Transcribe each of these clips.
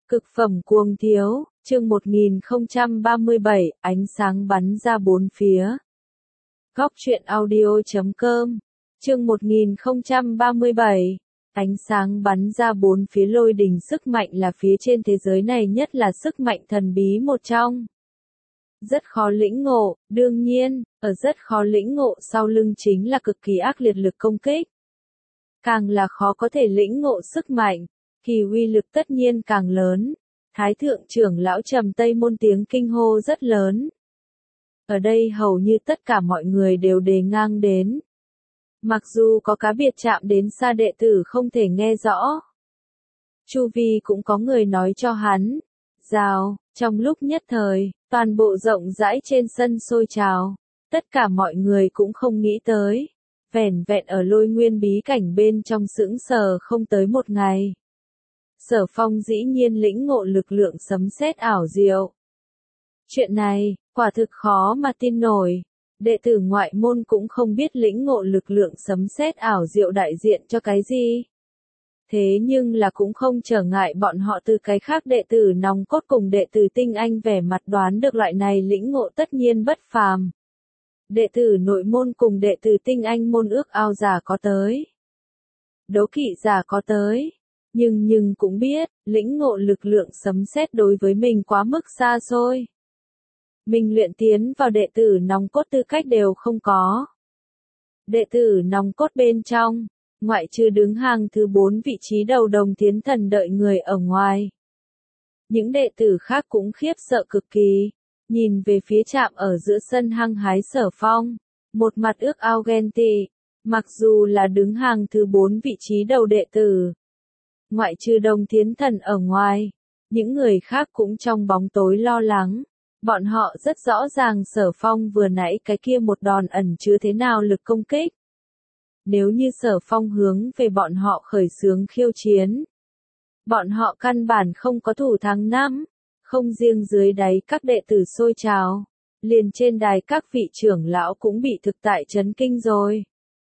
Cực phẩm cuồng thiếu, chương 1037, ánh sáng bắn ra bốn phía. Góc truyện audio.com, chương 1037, ánh sáng bắn ra bốn phía. Lôi đình sức mạnh là phía trên thế giới này nhất là sức mạnh thần bí một trong. Rất khó lĩnh ngộ, đương nhiên, ở rất khó lĩnh ngộ sau lưng chính là cực kỳ ác liệt lực công kích. Càng là khó có thể lĩnh ngộ sức mạnh, thì uy lực tất nhiên càng lớn. Thái thượng trưởng lão Trầm Tây Môn tiếng kinh hô rất lớn. Ở đây hầu như tất cả mọi người đều đề ngang đến. Mặc dù có cá biệt chạm đến xa đệ tử không thể nghe rõ. Chu vi cũng có người nói cho hắn. Rào, trong lúc nhất thời, toàn bộ rộng rãi trên sân sôi trào. Tất cả mọi người cũng không nghĩ tới. Vẻn vẹn ở Lôi Nguyên bí cảnh bên trong sững sờ không tới một ngày. Sở Phong dĩ nhiên lĩnh ngộ lực lượng sấm sét ảo diệu. Chuyện này, quả thực khó mà tin nổi. Đệ tử ngoại môn cũng không biết lĩnh ngộ lực lượng sấm sét ảo diệu đại diện cho cái gì. Thế nhưng là cũng không trở ngại bọn họ từ cái khác đệ tử nòng cốt cùng đệ tử tinh anh vẻ mặt đoán được loại này lĩnh ngộ tất nhiên bất phàm. Đệ tử nội môn cùng đệ tử tinh anh môn ước ao giả có tới. Đố kỵ giả có tới. Nhưng cũng biết, lĩnh ngộ lực lượng sấm sét đối với mình quá mức xa xôi. Mình luyện tiến vào đệ tử nòng cốt tư cách đều không có. Đệ tử nòng cốt bên trong, ngoại trừ đứng hàng thứ 4 vị trí đầu đồng tiến thần đợi người ở ngoài. Những đệ tử khác cũng khiếp sợ cực kỳ, nhìn về phía trạm ở giữa sân hăng hái Sở Phong, một mặt ước ao ghen tị, mặc dù là đứng hàng thứ 4 vị trí đầu đệ tử. Ngoại trừ đồng tiến thần ở ngoài, những người khác cũng trong bóng tối lo lắng. Bọn họ rất rõ ràng Sở Phong vừa nãy cái kia một đòn ẩn chứa thế nào lực công kích. Nếu như Sở Phong hướng về bọn họ khởi xướng khiêu chiến, bọn họ căn bản không có thủ thắng năm, không riêng dưới đáy các đệ tử sôi trào, liền trên đài các vị trưởng lão cũng bị thực tại chấn kinh rồi.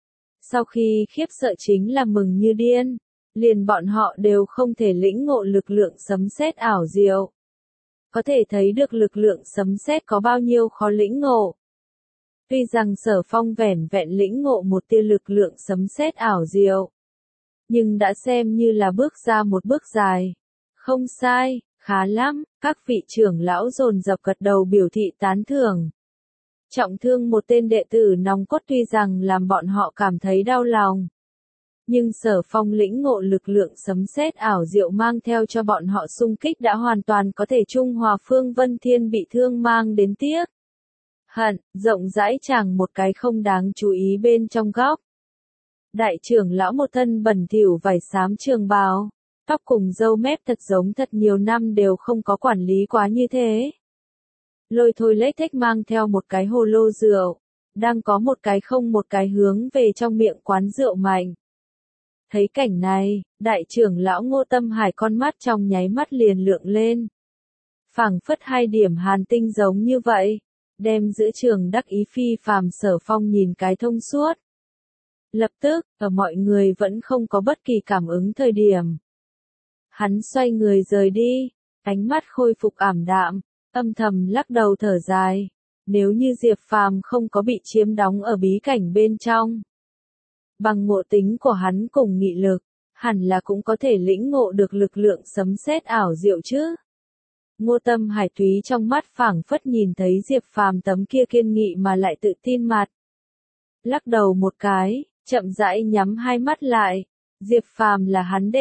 Sau khi khiếp sợ chính là mừng như điên. Liền bọn họ đều không thể lĩnh ngộ lực lượng sấm sét ảo diệu. Có thể thấy được lực lượng sấm sét có bao nhiêu khó lĩnh ngộ. Tuy rằng Sở Phong vẻn vẹn lĩnh ngộ một tia lực lượng sấm sét ảo diệu, nhưng đã xem như là bước ra một bước dài. Không sai, khá lắm, các vị trưởng lão dồn dập gật đầu biểu thị tán thưởng. Trọng thương một tên đệ tử nòng cốt tuy rằng làm bọn họ cảm thấy đau lòng. Nhưng Sở Phong lĩnh ngộ lực lượng sấm sét ảo diệu mang theo cho bọn họ xung kích đã hoàn toàn có thể trung hòa Phương Vân Thiên bị thương mang đến tiếc. Hận, rộng rãi chẳng một cái không đáng chú ý bên trong góc. Đại trưởng lão một thân bẩn thỉu vải xám trường bào, tóc cùng râu mép thật giống thật nhiều năm đều không có quản lý quá như thế. Lôi Thôi Lết Thếch mang theo một cái hồ lô rượu, đang có một cái không một cái hướng về trong miệng quán rượu mạnh. Thấy cảnh này, đại trưởng lão Ngô Tâm Hải con mắt trong nháy mắt liền lượng lên. Phảng phất hai điểm hàn tinh giống như vậy, đem giữa trường đắc ý phi phàm Sở Phong nhìn cái thông suốt. Lập tức, ở mọi người vẫn không có bất kỳ cảm ứng thời điểm. Hắn xoay người rời đi, ánh mắt khôi phục ảm đạm, âm thầm lắc đầu thở dài. Nếu như Diệp Phàm không có bị chiếm đóng ở bí cảnh bên trong. Bằng ngộ tính của hắn cùng nghị lực, hẳn là cũng có thể lĩnh ngộ được lực lượng sấm sét ảo diệu chứ. Ngô Tâm Hải Thúy trong mắt phảng phất nhìn thấy Diệp Phàm tấm kia kiên nghị mà lại tự tin mặt. Lắc đầu một cái, chậm rãi nhắm hai mắt lại. Diệp Phàm là hắn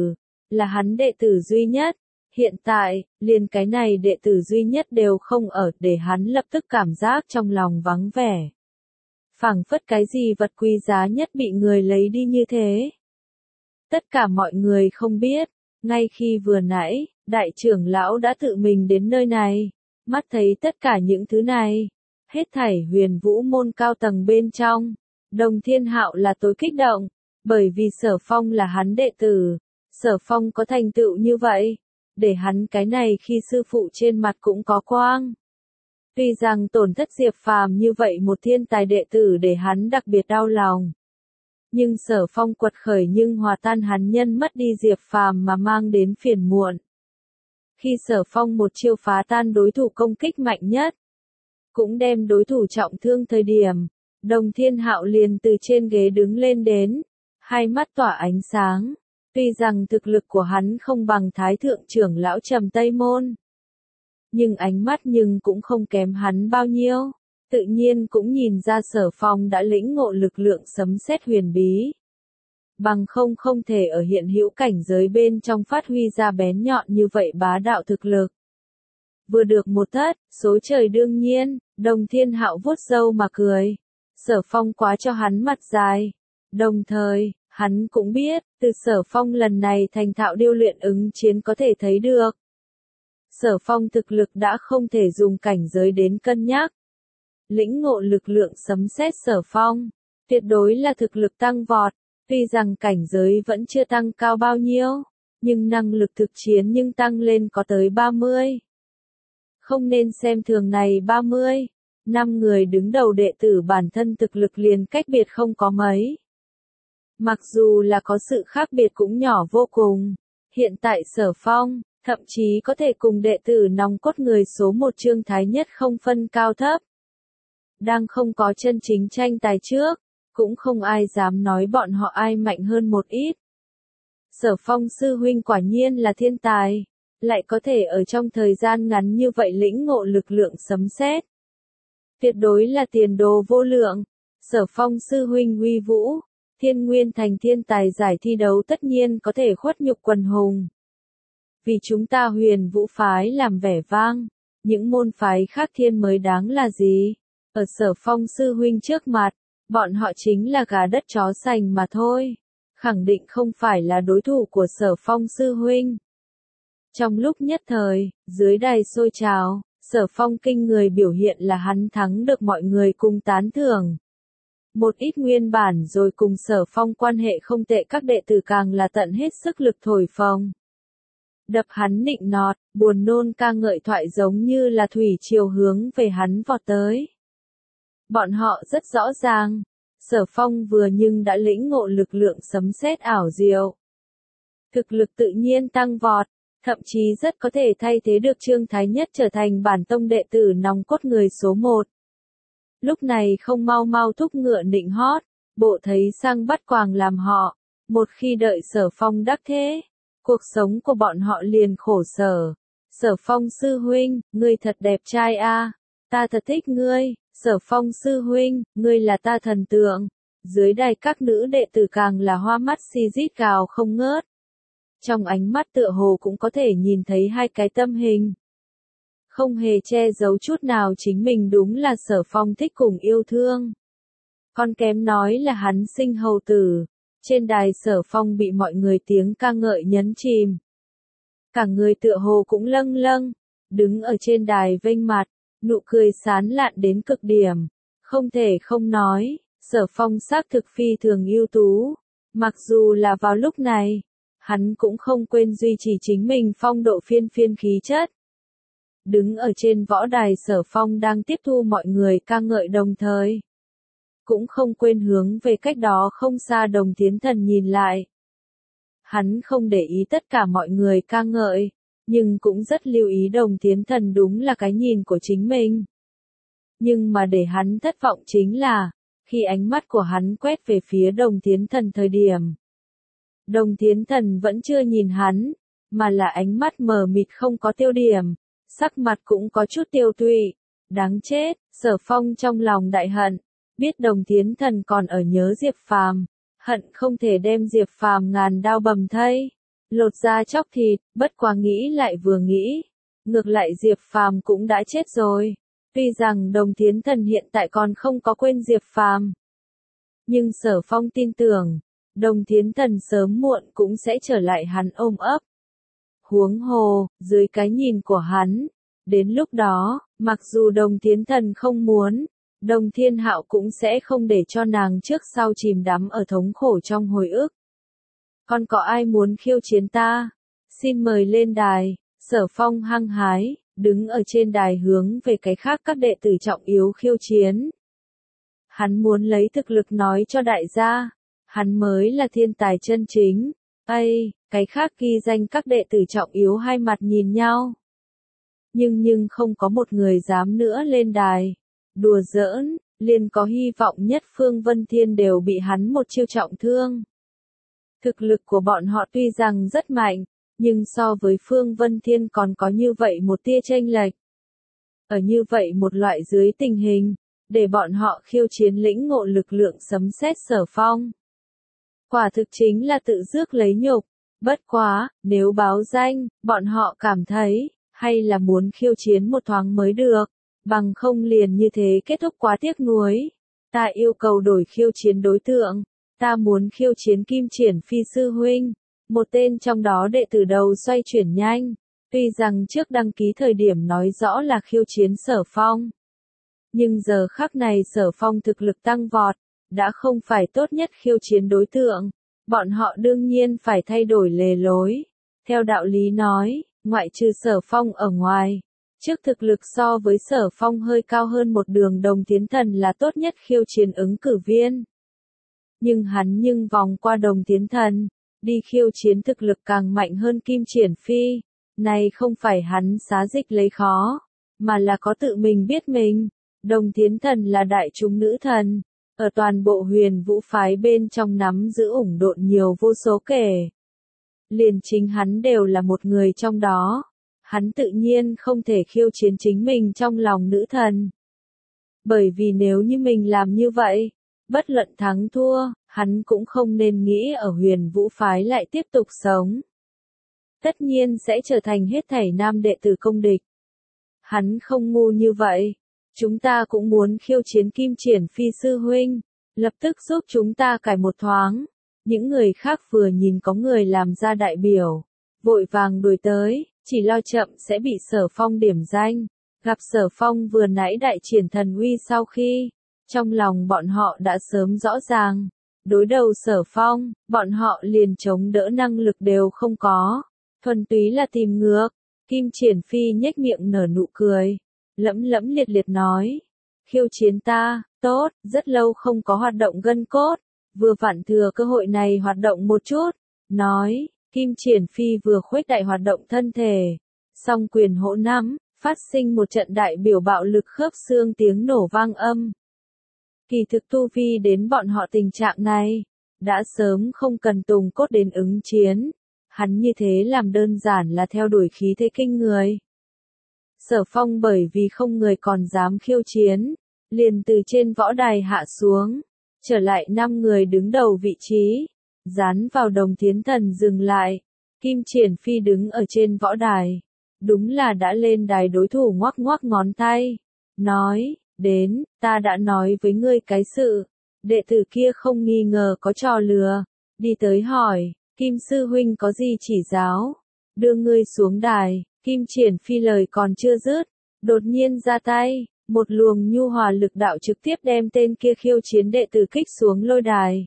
đệ tử duy nhất. Hiện tại, liền cái này đệ tử duy nhất đều không ở để hắn lập tức cảm giác trong lòng vắng vẻ. Phảng phất cái gì vật quý giá nhất bị người lấy đi như thế. Tất cả mọi người không biết, ngay khi vừa nãy, đại trưởng lão đã tự mình đến nơi này, mắt thấy tất cả những thứ này, hết thảy Huyền Vũ môn cao tầng bên trong, Đồng Thiên Hạo là tối kích động, bởi vì Sở Phong là hắn đệ tử, Sở Phong có thành tựu như vậy, để hắn cái này khi sư phụ trên mặt cũng có quang. Tuy rằng tổn thất Diệp Phàm như vậy một thiên tài đệ tử để hắn đặc biệt đau lòng. Nhưng Sở Phong quật khởi nhưng hòa tan hắn nhân mất đi Diệp Phàm mà mang đến phiền muộn. Khi Sở Phong một chiêu phá tan đối thủ công kích mạnh nhất, cũng đem đối thủ trọng thương thời điểm, Đồng Thiên Hạo liền từ trên ghế đứng lên đến, hai mắt tỏa ánh sáng. Tuy rằng thực lực của hắn không bằng Thái Thượng trưởng lão Trầm Tây Môn, nhưng ánh mắt cũng không kém hắn bao nhiêu, tự nhiên cũng nhìn ra Sở Phong đã lĩnh ngộ lực lượng sấm sét huyền bí. Bằng không thể ở hiện hữu cảnh giới bên trong phát huy ra bén nhọn như vậy bá đạo thực lực. Vừa được một thất, số trời đương nhiên, Đồng Thiên Hạo vuốt râu mà cười. Sở Phong quá cho hắn mặt dài. Đồng thời, hắn cũng biết, từ Sở Phong lần này thành thạo điêu luyện ứng chiến có thể thấy được. Sở Phong thực lực đã không thể dùng cảnh giới đến cân nhắc. Lĩnh ngộ lực lượng sấm sét Sở Phong, tuyệt đối là thực lực tăng vọt. Tuy rằng cảnh giới vẫn chưa tăng cao bao nhiêu, nhưng năng lực thực chiến tăng lên có tới 30. Không nên xem thường này 30. 5 người đứng đầu đệ tử bản thân thực lực liền cách biệt không có mấy. Mặc dù là có sự khác biệt cũng nhỏ vô cùng. Hiện tại Sở Phong, thậm chí có thể cùng đệ tử nòng cốt người số 1 Trương Thái Nhất không phân cao thấp. Đang không có chân chính tranh tài trước, cũng không ai dám nói bọn họ ai mạnh hơn một ít. Sở Phong sư huynh quả nhiên là thiên tài, lại có thể ở trong thời gian ngắn như vậy lĩnh ngộ lực lượng sấm sét. Tuyệt đối là tiền đồ vô lượng. Sở Phong sư huynh uy vũ, Thiên Nguyên Thành thiên tài giải thi đấu tất nhiên có thể khuất nhục quần hùng. Vì chúng ta Huyền Vũ phái làm vẻ vang, những môn phái khác thiên mới đáng là gì? Ở Sở Phong sư huynh trước mặt, bọn họ chính là gà đất chó sành mà thôi. Khẳng định không phải là đối thủ của Sở Phong sư huynh. Trong lúc nhất thời, dưới đài sôi trào, Sở Phong kinh người biểu hiện là hắn thắng được mọi người cùng tán thưởng. Một ít nguyên bản rồi cùng Sở Phong quan hệ không tệ các đệ tử càng là tận hết sức lực thổi phồng. Đập hắn nịnh nọt, buồn nôn ca ngợi thoại giống như là thủy triều hướng về hắn vọt tới. Bọn họ rất rõ ràng, Sở Phong vừa đã lĩnh ngộ lực lượng sấm sét ảo diệu. Thực lực tự nhiên tăng vọt, thậm chí rất có thể thay thế được Trương Thái Nhất trở thành bản tông đệ tử nòng cốt người số 1. Lúc này không mau thúc ngựa nịnh hót, bộ thấy sang bắt quàng làm họ, một khi đợi Sở Phong đắc thế, cuộc sống của bọn họ liền khổ sở. Sở Phong sư huynh, ngươi thật đẹp trai a, ta thật thích ngươi. Sở Phong sư huynh, ngươi là ta thần tượng. Dưới đài các nữ đệ tử càng là hoa mắt si rít gào không ngớt. Trong ánh mắt tựa hồ cũng có thể nhìn thấy hai cái tâm hình. Không hề che giấu chút nào chính mình đúng là Sở Phong thích cùng yêu thương. Còn kém nói là hắn sinh hầu tử. Trên đài Sở Phong bị mọi người tiếng ca ngợi nhấn chìm. Cả người tựa hồ cũng lâng lâng, đứng ở trên đài vênh mặt, nụ cười sán lạn đến cực điểm. Không thể không nói, Sở Phong xác thực phi thường ưu tú. Mặc dù là vào lúc này, hắn cũng không quên duy trì chính mình phong độ phiên khí chất. Đứng ở trên võ đài Sở Phong đang tiếp thu mọi người ca ngợi đồng thời. Cũng không quên hướng về cách đó không xa Đồng Thiến Thần nhìn lại. Hắn không để ý tất cả mọi người ca ngợi, nhưng cũng rất lưu ý Đồng Thiến Thần đúng là cái nhìn của chính mình. Nhưng mà để hắn thất vọng chính là, khi ánh mắt của hắn quét về phía Đồng Thiến Thần thời điểm. Đồng Thiến Thần vẫn chưa nhìn hắn, mà là ánh mắt mờ mịt không có tiêu điểm, sắc mặt cũng có chút tiêu tụy. Đáng chết, Sở Phong trong lòng đại hận, biết Đồng Thiến Thần còn ở nhớ Diệp Phàm, hận không thể đem Diệp Phàm ngàn đao bầm thây, lột da chóc thịt, bất quá nghĩ lại vừa nghĩ, ngược lại Diệp Phàm cũng đã chết rồi. Tuy rằng Đồng Thiến Thần hiện tại còn không có quên Diệp Phàm, nhưng Sở Phong tin tưởng, Đồng Thiến Thần sớm muộn cũng sẽ trở lại hắn ôm ấp. Huống hồ, dưới cái nhìn của hắn, đến lúc đó, mặc dù Đồng Thiến Thần không muốn, Đồng Thiên Hạo cũng sẽ không để cho nàng trước sau chìm đắm ở thống khổ trong hồi ức. Còn có ai muốn khiêu chiến ta? Xin mời lên đài. Sở Phong hăng hái, đứng ở trên đài hướng về cái khác các đệ tử trọng yếu khiêu chiến. Hắn muốn lấy thực lực nói cho đại gia, hắn mới là thiên tài chân chính. Cái khác ghi danh các đệ tử trọng yếu hai mặt nhìn nhau. nhưng không có một người dám nữa lên đài. Đùa giỡn, liền có hy vọng nhất Phương Vân Thiên đều bị hắn một chiêu trọng thương. Thực lực của bọn họ tuy rằng rất mạnh, nhưng so với Phương Vân Thiên còn có như vậy một tia chênh lệch. Ở như vậy một loại dưới tình hình, để bọn họ khiêu chiến lĩnh ngộ lực lượng sấm sét Sở Phong. Quả thực chính là tự rước lấy nhục, bất quá, nếu báo danh, bọn họ cảm thấy, hay là muốn khiêu chiến một thoáng mới được, bằng không liền như thế kết thúc quá tiếc nuối. Ta yêu cầu đổi khiêu chiến đối tượng, ta muốn khiêu chiến Kim Triển Phi sư huynh, một tên trong đó đệ tử đầu xoay chuyển nhanh, tuy rằng trước đăng ký thời điểm nói rõ là khiêu chiến Sở Phong. Nhưng giờ khắc này Sở Phong thực lực tăng vọt, đã không phải tốt nhất khiêu chiến đối tượng, bọn họ đương nhiên phải thay đổi lề lối. Theo đạo lý nói, ngoại trừ Sở Phong ở ngoài, trước thực lực so với Sở Phong hơi cao hơn một đường Đồng Tiến Thần là tốt nhất khiêu chiến ứng cử viên. Nhưng hắn vòng qua Đồng Tiến Thần, đi khiêu chiến thực lực càng mạnh hơn Kim Triển Phi, này không phải hắn xá dịch lấy khó, mà là có tự mình biết mình. Đồng Tiến Thần là đại chúng nữ thần, ở toàn bộ Huyền Vũ phái bên trong nắm giữ ủng độn nhiều vô số kể. Liền chính hắn đều là một người trong đó, hắn tự nhiên không thể khiêu chiến chính mình trong lòng nữ thần. Bởi vì nếu như mình làm như vậy, bất luận thắng thua, hắn cũng không nên nghĩ ở Huyền Vũ phái lại tiếp tục sống. Tất nhiên sẽ trở thành hết thảy nam đệ tử công địch. Hắn không ngu như vậy. Chúng ta cũng muốn khiêu chiến Kim Triển Phi sư huynh, lập tức giúp chúng ta cải một thoáng. Những người khác vừa nhìn có người làm ra đại biểu, vội vàng đuổi tới, chỉ lo chậm sẽ bị Sở Phong điểm danh. Gặp Sở Phong vừa nãy đại triển thần uy sau khi, trong lòng bọn họ đã sớm rõ ràng, đối đầu Sở Phong, bọn họ liền chống đỡ năng lực đều không có, thuần túy là tìm ngược. Kim Triển Phi nhếch miệng nở nụ cười, lẫm lẫm liệt liệt nói, khiêu chiến ta, tốt, rất lâu không có hoạt động gân cốt, vừa vặn thừa cơ hội này hoạt động một chút, nói, Kim Triển Phi vừa khuếch đại hoạt động thân thể, song quyền hỗ nắm, phát sinh một trận đại biểu bạo lực khớp xương tiếng nổ vang âm. Kỳ thực tu vi đến bọn họ tình trạng này, đã sớm không cần tùng cốt đến ứng chiến, hắn như thế làm đơn giản là theo đuổi khí thế kinh người. Sở Phong bởi vì không người còn dám khiêu chiến, liền từ trên võ đài hạ xuống, trở lại 5 người đứng đầu vị trí, dán vào Đồng Tiến Thần dừng lại. Kim Triển Phi đứng ở trên võ đài, đúng là đã lên đài đối thủ ngoắc ngoắc ngón tay, nói, đến, ta đã nói với ngươi cái sự, đệ tử kia không nghi ngờ có trò lừa, đi tới hỏi, Kim sư huynh có gì chỉ giáo, đưa ngươi xuống đài. Kim Triển Phi lời còn chưa dứt, đột nhiên ra tay, một luồng nhu hòa lực đạo trực tiếp đem tên kia khiêu chiến đệ tử kích xuống lôi đài.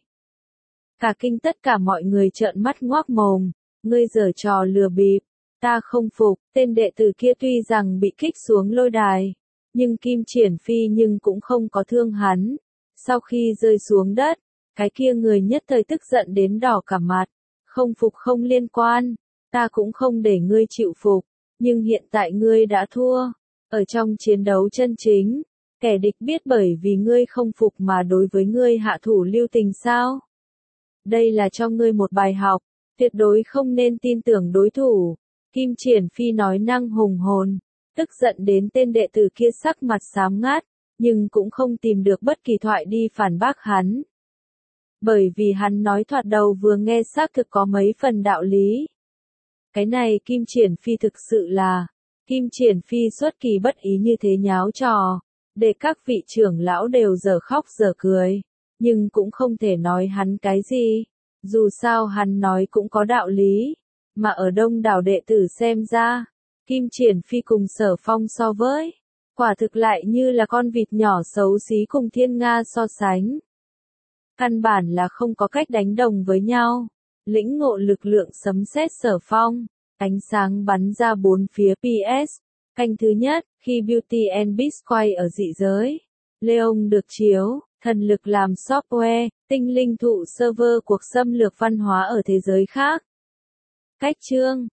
Cả kinh tất cả mọi người trợn mắt ngoác mồm, ngươi giở trò lừa bịp, ta không phục, tên đệ tử kia tuy rằng bị kích xuống lôi đài, nhưng Kim Triển Phi cũng không có thương hắn. Sau khi rơi xuống đất, cái kia người nhất thời tức giận đến đỏ cả mặt, không phục không liên quan, ta cũng không để ngươi chịu phục. Nhưng hiện tại ngươi đã thua, ở trong chiến đấu chân chính, kẻ địch biết bởi vì ngươi không phục mà đối với ngươi hạ thủ lưu tình sao? Đây là cho ngươi một bài học, tuyệt đối không nên tin tưởng đối thủ. Kim Triển Phi nói năng hùng hồn, tức giận đến tên đệ tử kia sắc mặt xám ngát, nhưng cũng không tìm được bất kỳ thoại đi phản bác hắn. Bởi vì hắn nói thoạt đầu vừa nghe xác thực có mấy phần đạo lý. Cái này Kim Triển Phi thực sự là, Kim Triển Phi xuất kỳ bất ý như thế nháo trò, để các vị trưởng lão đều dở khóc dở cười, nhưng cũng không thể nói hắn cái gì, dù sao hắn nói cũng có đạo lý, mà ở đông đảo đệ tử xem ra, Kim Triển Phi cùng Sở Phong so với, quả thực lại như là con vịt nhỏ xấu xí cùng Thiên Nga so sánh. Căn bản là không có cách đánh đồng với nhau. Lĩnh ngộ lực lượng sấm sét Sở Phong, ánh sáng bắn ra bốn phía PS. Canh thứ nhất, khi Beauty and Beast quay ở dị giới, Leon được chiếu, thần lực làm software, tinh linh thụ server cuộc xâm lược văn hóa ở thế giới khác. Cách chương